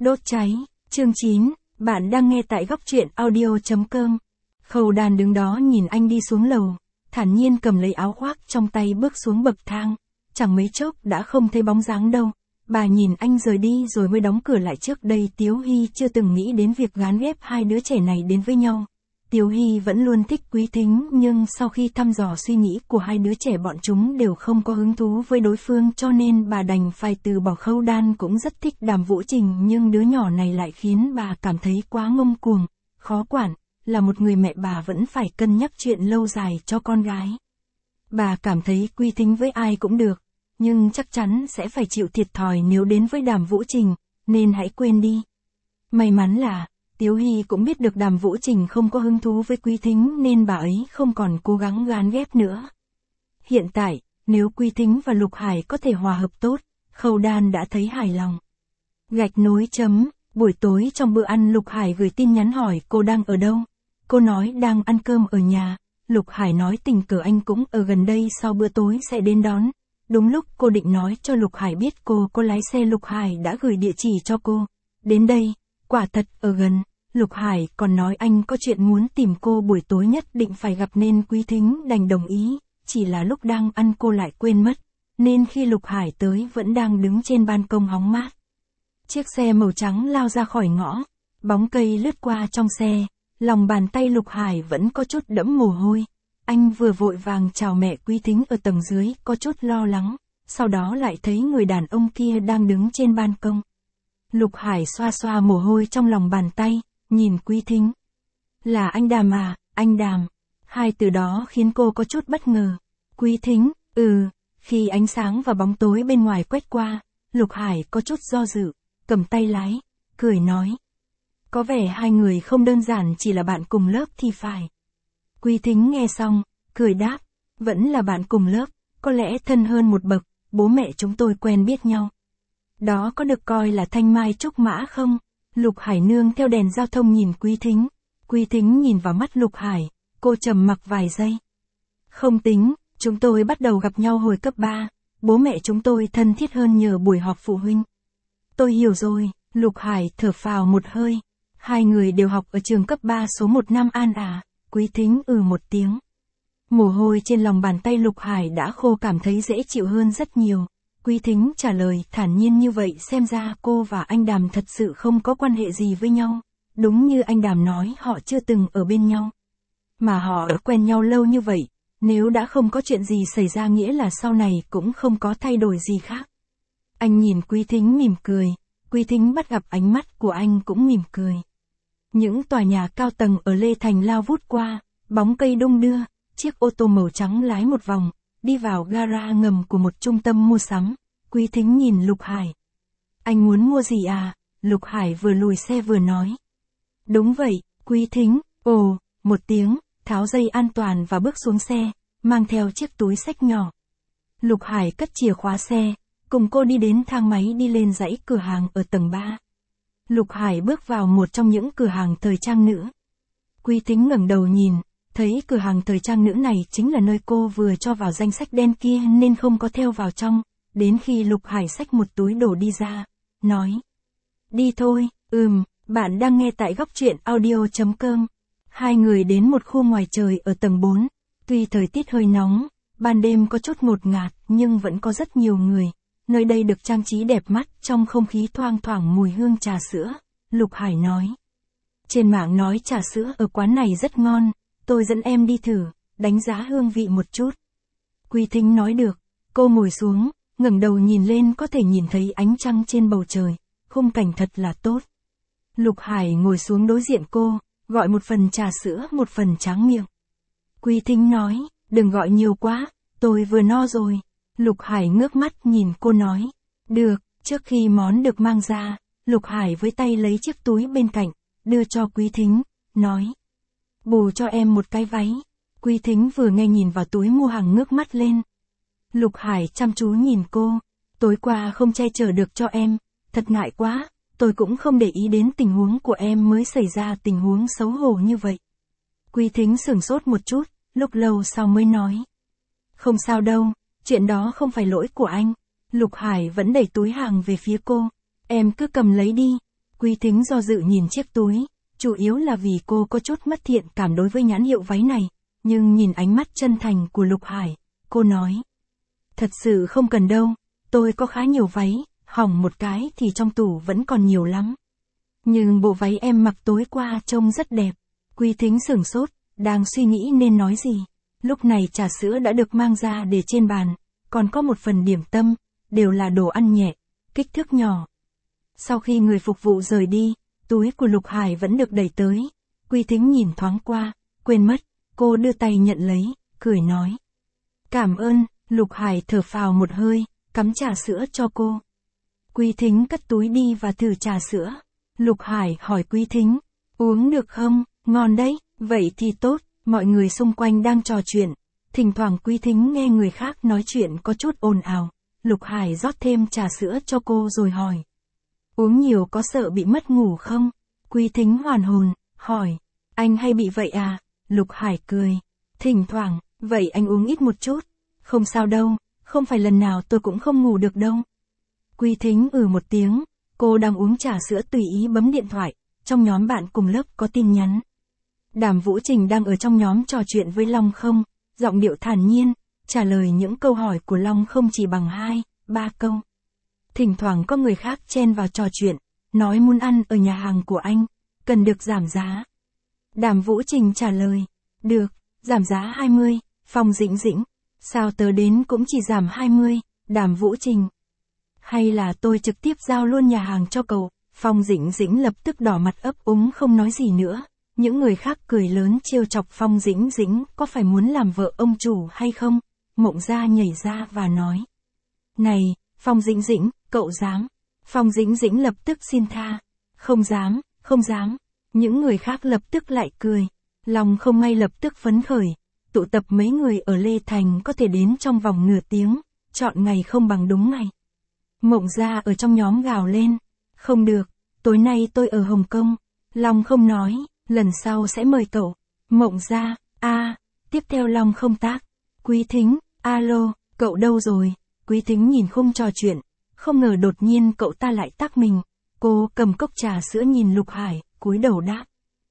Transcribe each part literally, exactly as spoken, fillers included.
Đốt cháy, chương chín, bạn đang nghe tại góc truyện audio chấm com. Khâu Đàn đứng đó nhìn anh đi xuống lầu, thản nhiên cầm lấy áo khoác trong tay bước xuống bậc thang, chẳng mấy chốc đã không thấy bóng dáng đâu. Bà nhìn anh rời đi rồi mới đóng cửa lại. Trước đây Tiếu Hy chưa từng nghĩ đến việc gán ghép hai đứa trẻ này đến với nhau. Tiếu Hy vẫn luôn thích Quý Thính, nhưng sau khi thăm dò suy nghĩ của hai đứa trẻ, bọn chúng đều không có hứng thú với đối phương, cho nên bà đành phải từ bỏ. Khâu Đan cũng rất thích Đàm Vũ Trình, nhưng đứa nhỏ này lại khiến bà cảm thấy quá ngông cuồng, khó quản. Là một người mẹ, bà vẫn phải cân nhắc chuyện lâu dài cho con gái. Bà cảm thấy Quý Thính với ai cũng được, nhưng chắc chắn sẽ phải chịu thiệt thòi nếu đến với Đàm Vũ Trình, nên hãy quên đi. May mắn là Tiếu Hy cũng biết được Đàm Vũ Trình không có hứng thú với Quý Thính, nên bà ấy không còn cố gắng gán ghép nữa. Hiện tại, nếu Quý Thính và Lục Hải có thể hòa hợp tốt, Khâu Đan đã thấy hài lòng. Gạch nối chấm, buổi tối trong bữa ăn, Lục Hải gửi tin nhắn hỏi cô đang ở đâu. Cô nói đang ăn cơm ở nhà. Lục Hải nói tình cờ anh cũng ở gần đây, sau bữa tối sẽ đến đón. Đúng lúc cô định nói cho Lục Hải biết cô có lái xe, Lục Hải đã gửi địa chỉ cho cô. Đến đây, quả thật ở gần. Lục Hải còn nói anh có chuyện muốn tìm cô buổi tối nhất định phải gặp, nên Quý Thính đành đồng ý. Chỉ là lúc đang ăn cô lại quên mất, nên khi Lục Hải tới vẫn đang đứng trên ban công hóng mát. Chiếc xe màu trắng lao ra khỏi ngõ, bóng cây lướt qua trong xe, lòng bàn tay Lục Hải vẫn có chút đẫm mồ hôi. Anh vừa vội vàng chào mẹ Quý Thính ở tầng dưới, có chút lo lắng, sau đó lại thấy người đàn ông kia đang đứng trên ban công. Lục Hải xoa xoa mồ hôi trong lòng bàn tay, nhìn Quý Thính. Là anh Đàm à, anh Đàm. Hai từ đó khiến cô có chút bất ngờ. Quý Thính, ừ, khi ánh sáng và bóng tối bên ngoài quét qua, Lục Hải có chút do dự, cầm tay lái, cười nói. Có vẻ hai người không đơn giản chỉ là bạn cùng lớp thì phải. Quý Thính nghe xong, cười đáp, vẫn là bạn cùng lớp, có lẽ thân hơn một bậc, bố mẹ chúng tôi quen biết nhau. Đó có được coi là thanh mai trúc mã không? Lục Hải nương theo đèn giao thông nhìn Quý Thính. Quý Thính nhìn vào mắt Lục Hải, cô trầm mặc vài giây. Không tính, chúng tôi bắt đầu gặp nhau hồi cấp ba, bố mẹ chúng tôi thân thiết hơn nhờ buổi họp phụ huynh. Tôi hiểu rồi, Lục Hải thở phào một hơi. Hai người đều học ở trường cấp ba số một Nam An à? Quý Thính ừ một tiếng. Mồ hôi trên lòng bàn tay Lục Hải đã khô, cảm thấy dễ chịu hơn rất nhiều. Quý Thính trả lời thản nhiên như vậy, xem ra cô và anh Đàm thật sự không có quan hệ gì với nhau. Đúng như anh Đàm nói, họ chưa từng ở bên nhau. Mà họ đã quen nhau lâu như vậy, nếu đã không có chuyện gì xảy ra nghĩa là sau này cũng không có thay đổi gì khác. Anh nhìn Quý Thính mỉm cười, Quý Thính bắt gặp ánh mắt của anh cũng mỉm cười. Những tòa nhà cao tầng ở Lê Thành lao vút qua, bóng cây đung đưa, chiếc ô tô màu trắng lái một vòng, đi vào gara ngầm của một trung tâm mua sắm. Quý Thính nhìn Lục Hải. Anh muốn mua gì à? Lục Hải vừa lùi xe vừa nói. Đúng vậy, Quý Thính, ồ, một tiếng, tháo dây an toàn và bước xuống xe, mang theo chiếc túi xách nhỏ. Lục Hải cất chìa khóa xe, cùng cô đi đến thang máy đi lên dãy cửa hàng ở tầng ba. Lục Hải bước vào một trong những cửa hàng thời trang nữ. Quý Thính ngẩng đầu nhìn, thấy cửa hàng thời trang nữ này chính là nơi cô vừa cho vào danh sách đen kia nên không có theo vào trong. Đến khi Lục Hải xách một túi đồ đi ra, nói. Đi thôi, ừm, bạn đang nghe tại góc truyện audio chấm com. Hai người đến một khu ngoài trời ở tầng bốn. Tuy thời tiết hơi nóng, ban đêm có chút ngột ngạt nhưng vẫn có rất nhiều người. Nơi đây được trang trí đẹp mắt, trong không khí thoang thoảng mùi hương trà sữa. Lục Hải nói. Trên mạng nói trà sữa ở quán này rất ngon, tôi dẫn em đi thử, đánh giá hương vị một chút. Quý Thính nói được, cô ngồi xuống, ngẩng đầu nhìn lên có thể nhìn thấy ánh trăng trên bầu trời, khung cảnh thật là tốt. Lục Hải ngồi xuống đối diện cô, gọi một phần trà sữa một phần tráng miệng. Quý Thính nói, đừng gọi nhiều quá, tôi vừa no rồi. Lục Hải ngước mắt nhìn cô nói, được. Trước khi món được mang ra, Lục Hải với tay lấy chiếc túi bên cạnh, đưa cho Quý Thính, nói. Bù cho em một cái váy. Quý Thính vừa nghe nhìn vào túi mua hàng ngước mắt lên. Lục Hải chăm chú nhìn cô, tối qua không che chở được cho em, thật ngại quá, tôi cũng không để ý đến tình huống của em mới xảy ra tình huống xấu hổ như vậy. Quý Thính sửng sốt một chút, lúc lâu sau mới nói. Không sao đâu, chuyện đó không phải lỗi của anh. Lục Hải vẫn đẩy túi hàng về phía cô, em cứ cầm lấy đi. Quý Thính do dự nhìn chiếc túi, chủ yếu là vì cô có chút mất thiện cảm đối với nhãn hiệu váy này, nhưng nhìn ánh mắt chân thành của Lục Hải, cô nói. Thật sự không cần đâu, tôi có khá nhiều váy, hỏng một cái thì trong tủ vẫn còn nhiều lắm. Nhưng bộ váy em mặc tối qua trông rất đẹp. Quý Thính sửng sốt, đang suy nghĩ nên nói gì. Lúc này trà sữa đã được mang ra để trên bàn, còn có một phần điểm tâm, đều là đồ ăn nhẹ, kích thước nhỏ. Sau khi người phục vụ rời đi, túi của Lục Hải vẫn được đẩy tới. Quý Thính nhìn thoáng qua, quên mất, cô đưa tay nhận lấy, cười nói. Cảm ơn, Lục Hải thở phào một hơi, cắm trà sữa cho cô. Quý Thính cất túi đi và thử trà sữa. Lục Hải hỏi Quý Thính, uống được không, ngon đấy, vậy thì tốt, mọi người xung quanh đang trò chuyện. Thỉnh thoảng Quý Thính nghe người khác nói chuyện có chút ồn ào. Lục Hải rót thêm trà sữa cho cô rồi hỏi. Uống nhiều có sợ bị mất ngủ không? Quý Thính hoàn hồn, hỏi. Anh hay bị vậy à? Lục Hải cười. Thỉnh thoảng, vậy anh uống ít một chút. Không sao đâu, không phải lần nào tôi cũng không ngủ được đâu. Quý Thính ừ một tiếng, cô đang uống trà sữa tùy ý bấm điện thoại, trong nhóm bạn cùng lớp có tin nhắn. Đàm Vũ Trình đang ở trong nhóm trò chuyện với Long Không, giọng điệu thản nhiên, trả lời những câu hỏi của Long Không chỉ bằng hai, ba câu. Thỉnh thoảng có người khác chen vào trò chuyện, nói muốn ăn ở nhà hàng của anh, cần được giảm giá. Đàm Vũ Trình trả lời, được, giảm giá hai mươi, Phong Dĩnh Dĩnh, sao tớ đến cũng chỉ giảm hai mươi, Đàm Vũ Trình. Hay là tôi trực tiếp giao luôn nhà hàng cho cậu, Phong Dĩnh Dĩnh lập tức đỏ mặt ấp úng không nói gì nữa. Những người khác cười lớn trêu chọc Phong Dĩnh Dĩnh có phải muốn làm vợ ông chủ hay không? Mộng Gia nhảy ra và nói. Này, Phong Dĩnh Dĩnh, cậu dám. Phong Dĩnh Dĩnh lập tức xin tha. Không dám, không dám. Những người khác lập tức lại cười. Long Không ngay lập tức phấn khởi. Tụ tập mấy người ở Lê Thành có thể đến trong vòng nửa tiếng. Chọn ngày không bằng đúng ngày. Mộng Gia ở trong nhóm gào lên. Không được, tối nay tôi ở Hồng Kông. Long Không nói. Lần sau sẽ mời cậu. Mộng Gia, a, à, tiếp theo Long Không tác. Quý Thính, alo, cậu đâu rồi? Quý Thính nhìn khung trò chuyện, không ngờ đột nhiên cậu ta lại tác mình. Cô cầm cốc trà sữa nhìn Lục Hải, cúi đầu đáp.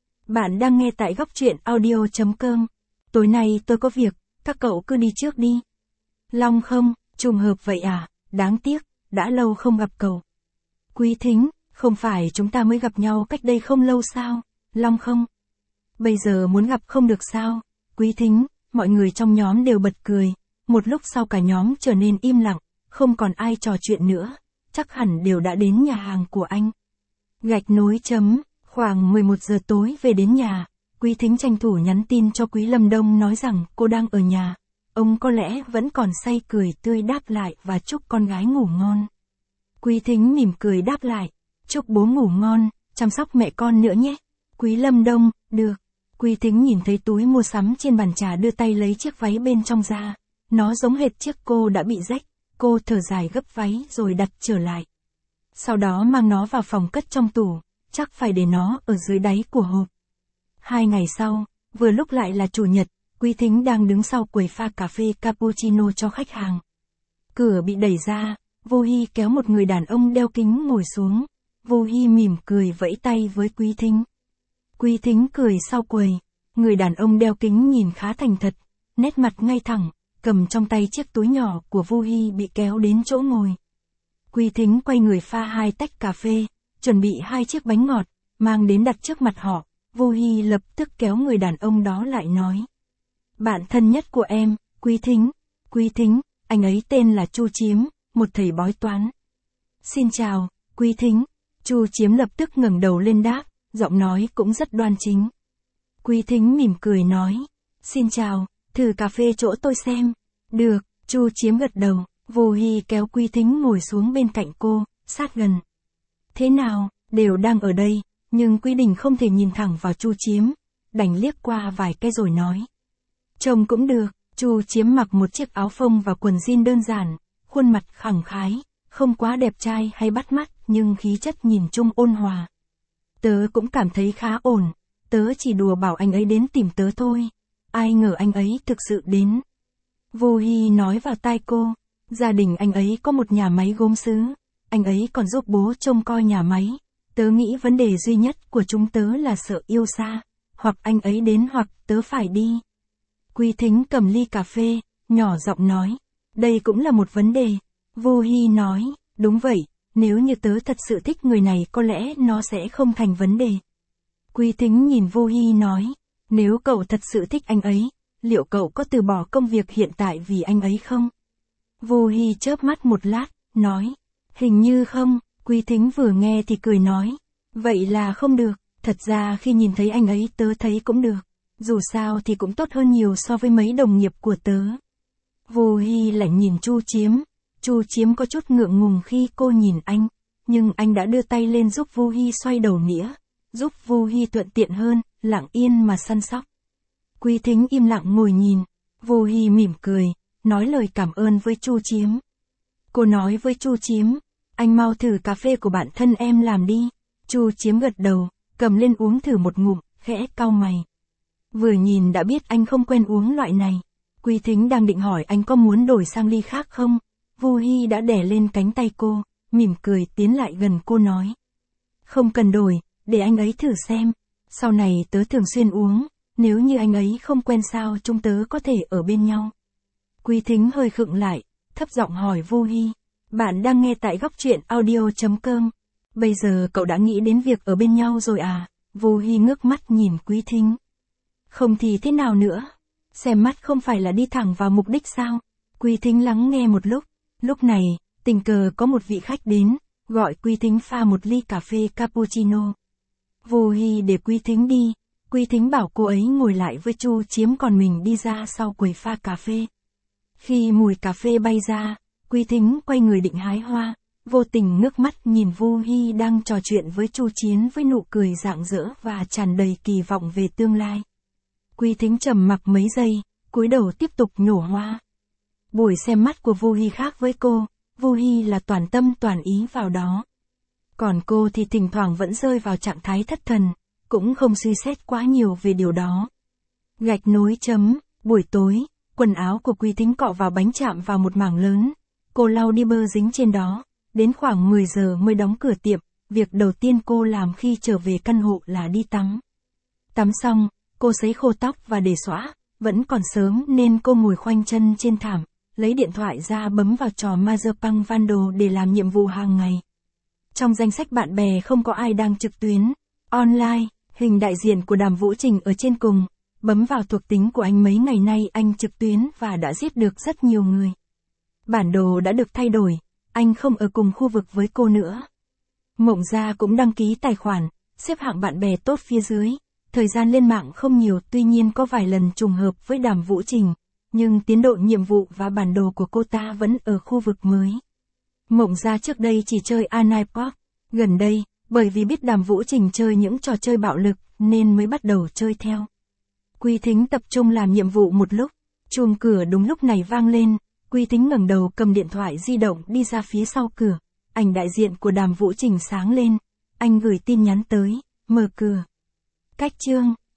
Bạn đang nghe tại góc truyện audio chấm com. Tối nay tôi có việc, các cậu cứ đi trước đi. Long Không, trùng hợp vậy à, đáng tiếc, đã lâu không gặp cậu. Quý Thính, không phải chúng ta mới gặp nhau cách đây không lâu sao? Long Không. Bây giờ muốn gặp không được sao? Quý Thính, mọi người trong nhóm đều bật cười. Một lúc sau cả nhóm trở nên im lặng, không còn ai trò chuyện nữa. Chắc hẳn đều đã đến nhà hàng của anh. Gạch nối chấm, khoảng mười một giờ tối về đến nhà. Quý Thính tranh thủ nhắn tin cho Quý Lâm Đông nói rằng cô đang ở nhà. Ông có lẽ vẫn còn say cười tươi đáp lại và chúc con gái ngủ ngon. Quý Thính mỉm cười đáp lại. Chúc bố ngủ ngon, chăm sóc mẹ con nữa nhé. Quý Lâm Đông, được. Quý Thính nhìn thấy túi mua sắm trên bàn trà đưa tay lấy chiếc váy bên trong ra. Nó giống hệt chiếc cô đã bị rách. Cô thở dài gấp váy rồi đặt trở lại. Sau đó mang nó vào phòng cất trong tủ. Chắc phải để nó ở dưới đáy của hộp. Hai ngày sau, vừa lúc lại là chủ nhật, Quý Thính đang đứng sau quầy pha cà phê cappuccino cho khách hàng. Cửa bị đẩy ra, Vô Hi kéo một người đàn ông đeo kính ngồi xuống. Vô Hi mỉm cười vẫy tay với Quý Thính. Quý Thính cười sau quầy, người đàn ông đeo kính nhìn khá thành thật, nét mặt ngay thẳng, cầm trong tay chiếc túi nhỏ của Vô Hi bị kéo đến chỗ ngồi. Quý Thính quay người pha hai tách cà phê, chuẩn bị hai chiếc bánh ngọt, mang đến đặt trước mặt họ. Vô Hi lập tức kéo người đàn ông đó lại nói. Bạn thân nhất của em, Quý Thính. Quý Thính, anh ấy tên là Chu Chiếm, một thầy bói toán. Xin chào, Quý Thính. Chu Chiếm lập tức ngẩng đầu lên đáp, giọng nói cũng rất đoan chính. Quý Thính mỉm cười nói. Xin chào, thử cà phê chỗ tôi xem. Được, Chu Chiếm gật đầu. Vô Hi kéo Quý Thính ngồi xuống bên cạnh cô, sát gần. Thế nào, đều đang ở đây, nhưng Quý Đình không thể nhìn thẳng vào Chu Chiếm, đành liếc qua vài cái rồi nói. Trông cũng được. Chu Chiếm mặc một chiếc áo phông và quần jean đơn giản, khuôn mặt khẳng khái, không quá đẹp trai hay bắt mắt, nhưng khí chất nhìn chung ôn hòa. Tớ cũng cảm thấy khá ổn, tớ chỉ đùa bảo anh ấy đến tìm tớ thôi, ai ngờ anh ấy thực sự đến. Vô Hi nói vào tai cô, gia đình anh ấy có một nhà máy gốm sứ, anh ấy còn giúp bố trông coi nhà máy, Tớ nghĩ vấn đề duy nhất của chúng tớ là sợ yêu xa, hoặc anh ấy đến hoặc tớ phải đi. Quý Thính cầm ly cà phê, nhỏ giọng nói, đây cũng là một vấn đề. Vô Hy nói, đúng vậy, nếu như tớ thật sự thích người này có lẽ nó sẽ không thành vấn đề. Quý Thính nhìn Vô Hy nói, nếu cậu thật sự thích anh ấy, liệu cậu có từ bỏ công việc hiện tại vì anh ấy không? Vô Hy chớp mắt một lát, nói, hình như không. Quý Thính vừa nghe thì cười nói, vậy là không được, thật ra khi nhìn thấy anh ấy tớ thấy cũng được, dù sao thì cũng tốt hơn nhiều so với mấy đồng nghiệp của tớ. Vô Hy lại nhìn Chu Chiếm, Chu Chiếm có chút ngượng ngùng khi cô nhìn anh, nhưng anh đã đưa tay lên giúp Vô Hy xoay đầu nĩa, giúp Vô Hy thuận tiện hơn, lặng yên mà săn sóc. Quý Thính im lặng ngồi nhìn, Vô Hy mỉm cười, nói lời cảm ơn với Chu Chiếm. Cô nói với Chu Chiếm, anh mau thử cà phê của bạn thân em làm đi. Chu Chiếm gật đầu, cầm lên uống thử một ngụm, khẽ cau mày. Vừa nhìn đã biết anh không quen uống loại này. Quý Thính đang định hỏi anh có muốn đổi sang ly khác không? Vô Hy đã đè lên cánh tay cô, mỉm cười tiến lại gần cô nói. Không cần đổi, để anh ấy thử xem. Sau này tớ thường xuyên uống, nếu như anh ấy không quen sao chúng tớ có thể ở bên nhau. Quý Thính hơi khựng lại, thấp giọng hỏi Vô Hy. Bạn đang nghe tại góc truyện audio chấm com. Bây giờ cậu đã nghĩ đến việc ở bên nhau rồi à? Vô Hy ngước mắt nhìn Quý Thính. Không thì thế nào nữa? Xem mắt không phải là đi thẳng vào mục đích sao? Quý Thính lắng nghe một lúc. Lúc này, tình cờ có một vị khách đến, gọi Quý Thính pha một ly cà phê cappuccino. Vô Hy để Quý Thính đi. Quý Thính bảo cô ấy ngồi lại với Chu Chiếm còn mình đi ra sau quầy pha cà phê. Khi mùi cà phê bay ra, Quý Thính quay người định hái hoa, vô tình ngước mắt nhìn Vô Hy đang trò chuyện với Chu Chiến với nụ cười rạng rỡ và tràn đầy kỳ vọng về tương lai. Quý Thính trầm mặc mấy giây, cúi đầu tiếp tục nhổ hoa. Buổi xem mắt của Vô Hy khác với cô, Vô Hy là toàn tâm toàn ý vào đó. Còn cô thì thỉnh thoảng vẫn rơi vào trạng thái thất thần, cũng không suy xét quá nhiều về điều đó. Gạch nối chấm, buổi tối, quần áo của Quý Thính cọ vào bánh chạm vào một mảng lớn. Cô lau đi bơ dính trên đó, đến khoảng mười giờ mới đóng cửa tiệm, việc đầu tiên cô làm khi trở về căn hộ là đi tắm. Tắm xong, cô sấy khô tóc và để xõa, vẫn còn sớm nên cô ngồi khoanh chân trên thảm, lấy điện thoại ra bấm vào trò Mazepang Vando để làm nhiệm vụ hàng ngày. Trong danh sách bạn bè không có ai đang trực tuyến, online, hình đại diện của Đàm Vũ Trình ở trên cùng, bấm vào thuộc tính của anh mấy ngày nay anh trực tuyến và đã giết được rất nhiều người. Bản đồ đã được thay đổi, anh không ở cùng khu vực với cô nữa. Mộng Gia cũng đăng ký tài khoản, xếp hạng bạn bè tốt phía dưới. Thời gian lên mạng không nhiều tuy nhiên có vài lần trùng hợp với Đàm Vũ Trình, nhưng tiến độ nhiệm vụ và bản đồ của cô ta vẫn ở khu vực mới. Mộng Gia trước đây chỉ chơi Anipop, gần đây, bởi vì biết Đàm Vũ Trình chơi những trò chơi bạo lực nên mới bắt đầu chơi theo. Quý Thính tập trung làm nhiệm vụ một lúc, chuông cửa đúng lúc này vang lên. Quý Thính ngẩng đầu cầm điện thoại di động đi ra phía sau cửa, ảnh đại diện của Đàm Vũ Trình sáng lên, anh gửi tin nhắn tới, mở cửa. Cách chương